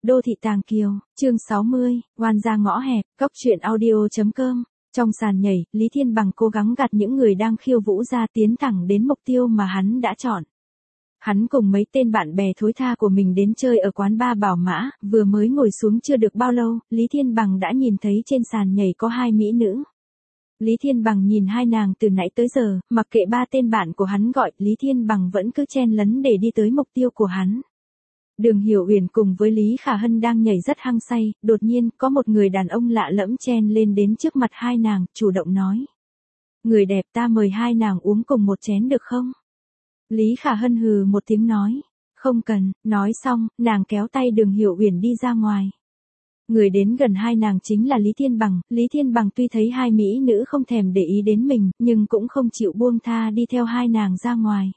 Đô thị Tàng Kiều, chương 60, oan gia ngõ hẹp, cóc truyện audio.com. Trong sàn nhảy, Lý Thiên Bằng cố gắng gạt những người đang khiêu vũ ra tiến thẳng đến mục tiêu mà hắn đã chọn. Hắn cùng mấy tên bạn bè thối tha của mình đến chơi ở quán bar Bảo Mã, vừa mới ngồi xuống chưa được bao lâu, Lý Thiên Bằng đã nhìn thấy trên sàn nhảy có hai mỹ nữ. Lý Thiên Bằng nhìn hai nàng từ nãy tới giờ, mặc kệ ba tên bạn của hắn gọi, Lý Thiên Bằng vẫn cứ chen lấn để đi tới mục tiêu của hắn. Đường Hiểu Uyển cùng với Lý Khả Hân đang nhảy rất hăng say, đột nhiên có một người đàn ông lạ lẫm chen lên đến trước mặt hai nàng, chủ động nói: "Người đẹp, ta mời hai nàng uống cùng một chén được không?" Lý Khả Hân hừ một tiếng nói: "Không cần." Nói xong, nàng kéo tay Đường Hiểu Uyển đi ra ngoài. Người đến gần hai nàng chính là Lý Thiên Bằng. Lý Thiên Bằng tuy thấy hai mỹ nữ không thèm để ý đến mình, nhưng cũng không chịu buông tha đi theo hai nàng ra ngoài.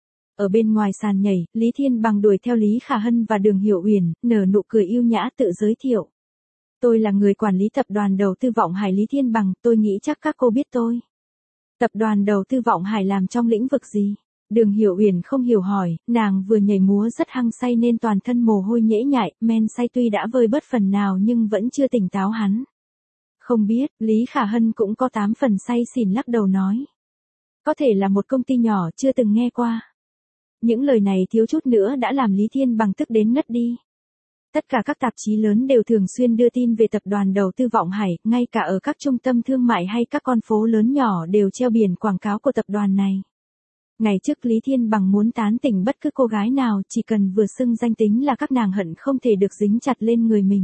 Ở bên ngoài sàn nhảy, Lý Thiên Bằng đuổi theo Lý Khả Hân và Đường Hiểu Uyển, nở nụ cười yêu nhã tự giới thiệu: "Tôi là người quản lý tập đoàn đầu tư Vọng Hải Lý Thiên Bằng, tôi nghĩ chắc các cô biết tôi." "Tập đoàn đầu tư Vọng Hải làm trong lĩnh vực gì?" Đường Hiểu Uyển không hiểu hỏi, nàng vừa nhảy múa rất hăng say nên toàn thân mồ hôi nhễ nhại, men say tuy đã vơi bớt phần nào nhưng vẫn chưa tỉnh táo hắn. "Không biết." Lý Khả Hân cũng có 8 phần say xỉn lắc đầu nói: "Có thể là một công ty nhỏ chưa từng nghe qua." Những lời này thiếu chút nữa đã làm Lý Thiên Bằng tức đến ngất đi. Tất cả các tạp chí lớn đều thường xuyên đưa tin về tập đoàn đầu tư Vọng Hải, ngay cả ở các trung tâm thương mại hay các con phố lớn nhỏ đều treo biển quảng cáo của tập đoàn này. Ngày trước Lý Thiên Bằng muốn tán tỉnh bất cứ cô gái nào, chỉ cần vừa xưng danh tính là các nàng hận không thể được dính chặt lên người mình.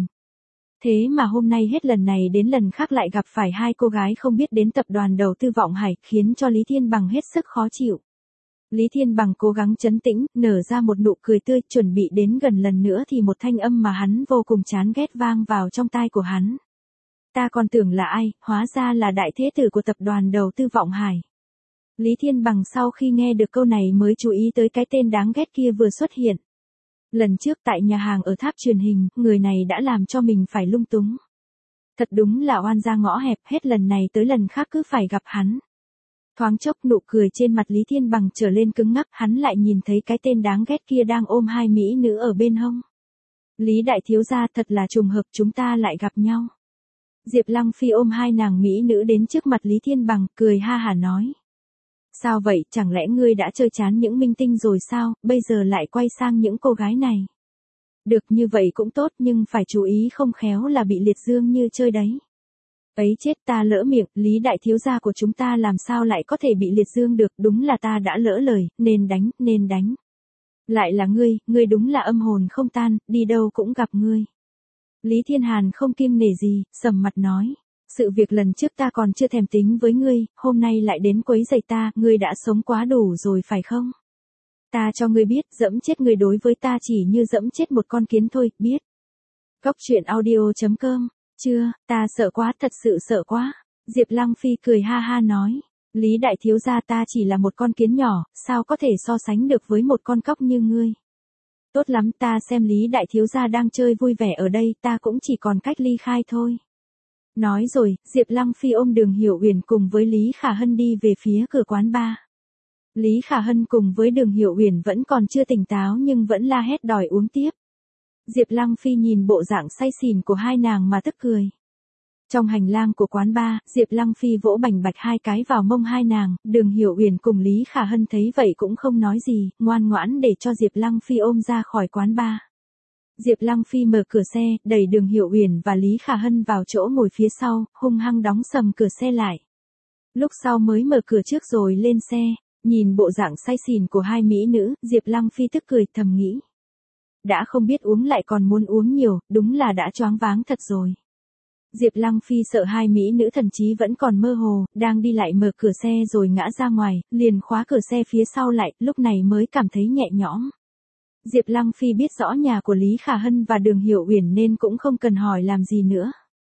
Thế mà hôm nay hết lần này đến lần khác lại gặp phải hai cô gái không biết đến tập đoàn đầu tư Vọng Hải, khiến cho Lý Thiên Bằng hết sức khó chịu. Lý Thiên Bằng cố gắng trấn tĩnh, nở ra một nụ cười tươi, chuẩn bị đến gần lần nữa thì một thanh âm mà hắn vô cùng chán ghét vang vào trong tai của hắn. "Ta còn tưởng là ai, hóa ra là đại thế tử của tập đoàn đầu tư Vọng Hải." Lý Thiên Bằng sau khi nghe được câu này mới chú ý tới cái tên đáng ghét kia vừa xuất hiện. Lần trước tại nhà hàng ở tháp truyền hình, người này đã làm cho mình phải lung túng. Thật đúng là oan gia ngõ hẹp, hết lần này tới lần khác cứ phải gặp hắn. Thoáng chốc nụ cười trên mặt Lý Thiên Bằng trở lên cứng ngắc, hắn lại nhìn thấy cái tên đáng ghét kia đang ôm hai mỹ nữ ở bên hông. "Lý đại thiếu gia, thật là trùng hợp chúng ta lại gặp nhau." Diệp Lăng Phi ôm hai nàng mỹ nữ đến trước mặt Lý Thiên Bằng, cười ha hả nói: "Sao vậy, chẳng lẽ ngươi đã chơi chán những minh tinh rồi sao, bây giờ lại quay sang những cô gái này?" "Được, như vậy cũng tốt, nhưng phải chú ý không khéo là bị liệt dương như chơi đấy." "Ấy chết, ta lỡ miệng, Lý đại thiếu gia của chúng ta làm sao lại có thể bị liệt dương được, đúng là ta đã lỡ lời, nên đánh. Lại là ngươi đúng là âm hồn không tan, đi đâu cũng gặp ngươi." Lý Thiên Hàn không kiêng nể gì, sầm mặt nói: "Sự việc lần trước ta còn chưa thèm tính với ngươi, hôm nay lại đến quấy rầy ta, ngươi đã sống quá đủ rồi phải không? Ta cho ngươi biết, dẫm chết ngươi đối với ta chỉ như dẫm chết một con kiến thôi, biết?" Cóc truyện audio.com. "Chưa, ta sợ quá, thật sự sợ quá." Diệp Lăng Phi cười ha ha nói: "Lý đại thiếu gia, ta chỉ là một con kiến nhỏ, sao có thể so sánh được với một con cóc như ngươi. Tốt lắm, ta xem Lý đại thiếu gia đang chơi vui vẻ ở đây, ta cũng chỉ còn cách ly khai thôi." Nói rồi, Diệp Lăng Phi ôm Đường Hiểu Uyển cùng với Lý Khả Hân đi về phía cửa quán bar. Lý Khả Hân cùng với Đường Hiểu Uyển vẫn còn chưa tỉnh táo nhưng vẫn la hét đòi uống tiếp. Diệp Lăng Phi nhìn bộ dạng say xỉn của hai nàng mà tức cười. Trong hành lang của quán bar, Diệp Lăng Phi vỗ bành bạch hai cái vào mông hai nàng, Đường Hiểu Uyển cùng Lý Khả Hân thấy vậy cũng không nói gì, ngoan ngoãn để cho Diệp Lăng Phi ôm ra khỏi quán bar. Diệp Lăng Phi mở cửa xe, đẩy Đường Hiểu Uyển và Lý Khả Hân vào chỗ ngồi phía sau, hung hăng đóng sầm cửa xe lại. Lúc sau mới mở cửa trước rồi lên xe, nhìn bộ dạng say xỉn của hai mỹ nữ, Diệp Lăng Phi tức cười thầm nghĩ: đã không biết uống lại còn muốn uống nhiều, đúng là đã choáng váng thật rồi. Diệp Lăng Phi sợ hai mỹ nữ thần trí vẫn còn mơ hồ, đang đi lại mở cửa xe rồi ngã ra ngoài, liền khóa cửa xe phía sau lại, lúc này mới cảm thấy nhẹ nhõm. Diệp Lăng Phi biết rõ nhà của Lý Khả Hân và Đường Hiểu Uyển nên cũng không cần hỏi làm gì nữa.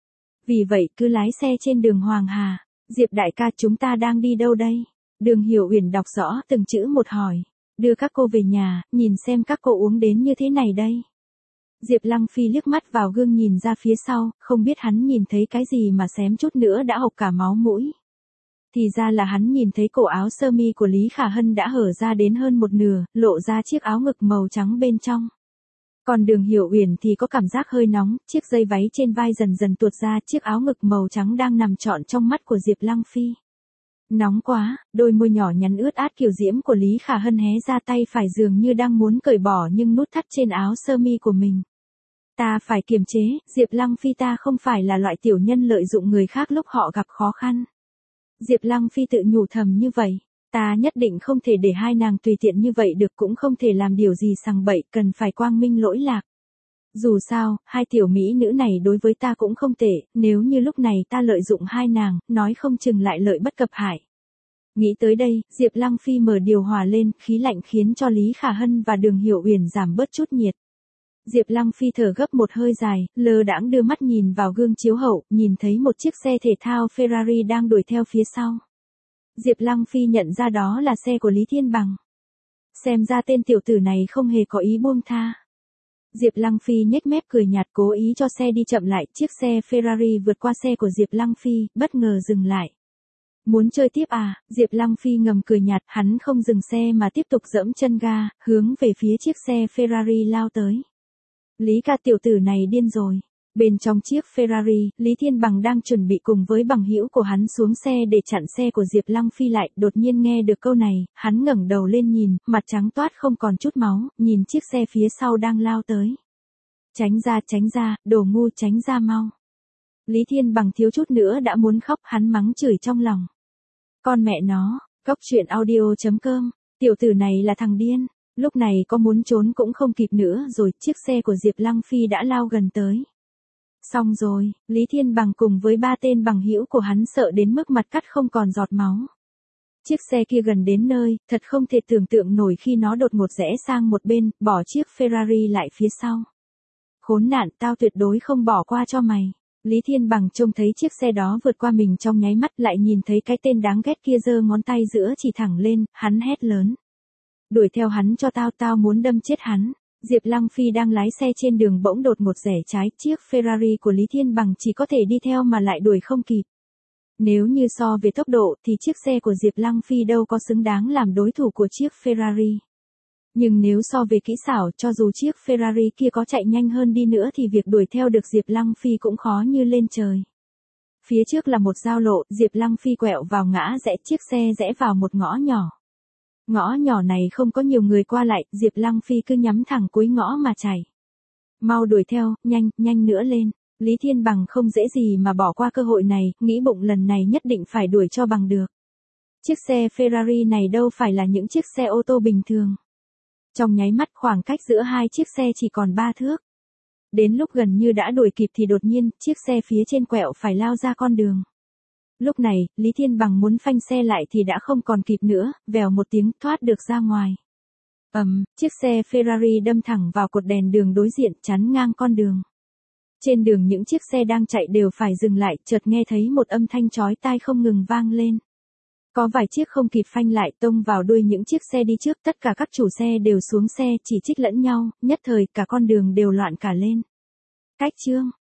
Vì vậy cứ lái xe trên đường Hoàng Hà. "Diệp đại ca, chúng ta đang đi đâu đây?" Đường Hiểu Uyển đọc rõ từng chữ một hỏi. "Đưa các cô về nhà, nhìn xem các cô uống đến như thế này đây." Diệp Lăng Phi liếc mắt vào gương nhìn ra phía sau, không biết hắn nhìn thấy cái gì mà xém chút nữa đã hộc cả máu mũi. Thì ra là hắn nhìn thấy cổ áo sơ mi của Lý Khả Hân đã hở ra đến hơn một nửa, lộ ra chiếc áo ngực màu trắng bên trong. Còn Đường Hiểu Uyển thì có cảm giác hơi nóng, chiếc dây váy trên vai dần dần tuột ra, chiếc áo ngực màu trắng đang nằm trọn trong mắt của Diệp Lăng Phi. Nóng quá, đôi môi nhỏ nhắn ướt át kiều diễm của Lý Khả Hân hé ra, tay phải dường như đang muốn cởi bỏ nhưng nút thắt trên áo sơ mi của mình. Ta phải kiềm chế, Diệp Lăng Phi, ta không phải là loại tiểu nhân lợi dụng người khác lúc họ gặp khó khăn. Diệp Lăng Phi tự nhủ thầm như vậy. Ta nhất định không thể để hai nàng tùy tiện như vậy được, cũng không thể làm điều gì sằng bậy, cần phải quang minh lỗi lạc. Dù sao, hai tiểu mỹ nữ này đối với ta cũng không tệ, nếu như lúc này ta lợi dụng hai nàng, nói không chừng lại lợi bất cập hại. Nghĩ tới đây, Diệp Lăng Phi mở điều hòa lên, khí lạnh khiến cho Lý Khả Hân và Đường Hiểu Uyển giảm bớt chút nhiệt. Diệp Lăng Phi thở gấp một hơi dài, lơ đãng đưa mắt nhìn vào gương chiếu hậu, nhìn thấy một chiếc xe thể thao Ferrari đang đuổi theo phía sau. Diệp Lăng Phi nhận ra đó là xe của Lý Thiên Bằng. Xem ra tên tiểu tử này không hề có ý buông tha. Diệp Lăng Phi nhếch mép cười nhạt, cố ý cho xe đi chậm lại, chiếc xe Ferrari vượt qua xe của Diệp Lăng Phi, bất ngờ dừng lại. Muốn chơi tiếp à? Diệp Lăng Phi ngầm cười nhạt, hắn không dừng xe mà tiếp tục giẫm chân ga, hướng về phía chiếc xe Ferrari lao tới. Lý ca, tiểu tử này điên rồi. Bên trong chiếc Ferrari, Lý Thiên Bằng đang chuẩn bị cùng với bằng hữu của hắn xuống xe để chặn xe của Diệp Lăng Phi lại, đột nhiên nghe được câu này, hắn ngẩng đầu lên nhìn, mặt trắng toát không còn chút máu, nhìn chiếc xe phía sau đang lao tới. Tránh ra, đồ ngu, tránh ra mau. Lý Thiên Bằng thiếu chút nữa đã muốn khóc, hắn mắng chửi trong lòng. Con mẹ nó, coctruyện.audio.com, tiểu tử này là thằng điên. Lúc này có muốn trốn cũng không kịp nữa rồi, chiếc xe của Diệp Lăng Phi đã lao gần tới. Xong rồi, Lý Thiên Bằng cùng với ba tên bằng hữu của hắn sợ đến mức mặt cắt không còn giọt máu. Chiếc xe kia gần đến nơi, thật không thể tưởng tượng nổi khi nó đột ngột rẽ sang một bên, bỏ chiếc Ferrari lại phía sau. Khốn nạn, tao tuyệt đối không bỏ qua cho mày. Lý Thiên Bằng trông thấy chiếc xe đó vượt qua mình trong nháy mắt, lại nhìn thấy cái tên đáng ghét kia giơ ngón tay giữa chỉ thẳng lên, hắn hét lớn. Đuổi theo hắn cho tao, tao muốn đâm chết hắn. Diệp Lăng Phi đang lái xe trên đường bỗng đột ngột rẽ trái, chiếc Ferrari của Lý Thiên Bằng chỉ có thể đi theo mà lại đuổi không kịp. Nếu như so về tốc độ thì chiếc xe của Diệp Lăng Phi đâu có xứng đáng làm đối thủ của chiếc Ferrari. Nhưng nếu so về kỹ xảo, cho dù chiếc Ferrari kia có chạy nhanh hơn đi nữa thì việc đuổi theo được Diệp Lăng Phi cũng khó như lên trời. Phía trước là một giao lộ, Diệp Lăng Phi quẹo vào ngã rẽ, chiếc xe rẽ vào một ngõ nhỏ. Ngõ nhỏ này không có nhiều người qua lại, Diệp Lăng Phi cứ nhắm thẳng cuối ngõ mà chạy. Mau đuổi theo, nhanh nữa lên. Lý Thiên Bằng không dễ gì mà bỏ qua cơ hội này, nghĩ bụng lần này nhất định phải đuổi cho bằng được. Chiếc xe Ferrari này đâu phải là những chiếc xe ô tô bình thường. Trong nháy mắt khoảng cách giữa hai chiếc xe chỉ còn 3 thước. Đến lúc gần như đã đuổi kịp thì đột nhiên, chiếc xe phía trên quẹo phải lao ra con đường. Lúc này, Lý Thiên Bằng muốn phanh xe lại thì đã không còn kịp nữa, vèo một tiếng thoát được ra ngoài. Chiếc xe Ferrari đâm thẳng vào cột đèn đường đối diện, chắn ngang con đường. Trên đường những chiếc xe đang chạy đều phải dừng lại, chợt nghe thấy một âm thanh chói tai không ngừng vang lên. Có vài chiếc không kịp phanh lại tông vào đuôi những chiếc xe đi trước, tất cả các chủ xe đều xuống xe chỉ trích lẫn nhau, nhất thời cả con đường đều loạn cả lên. Cách chương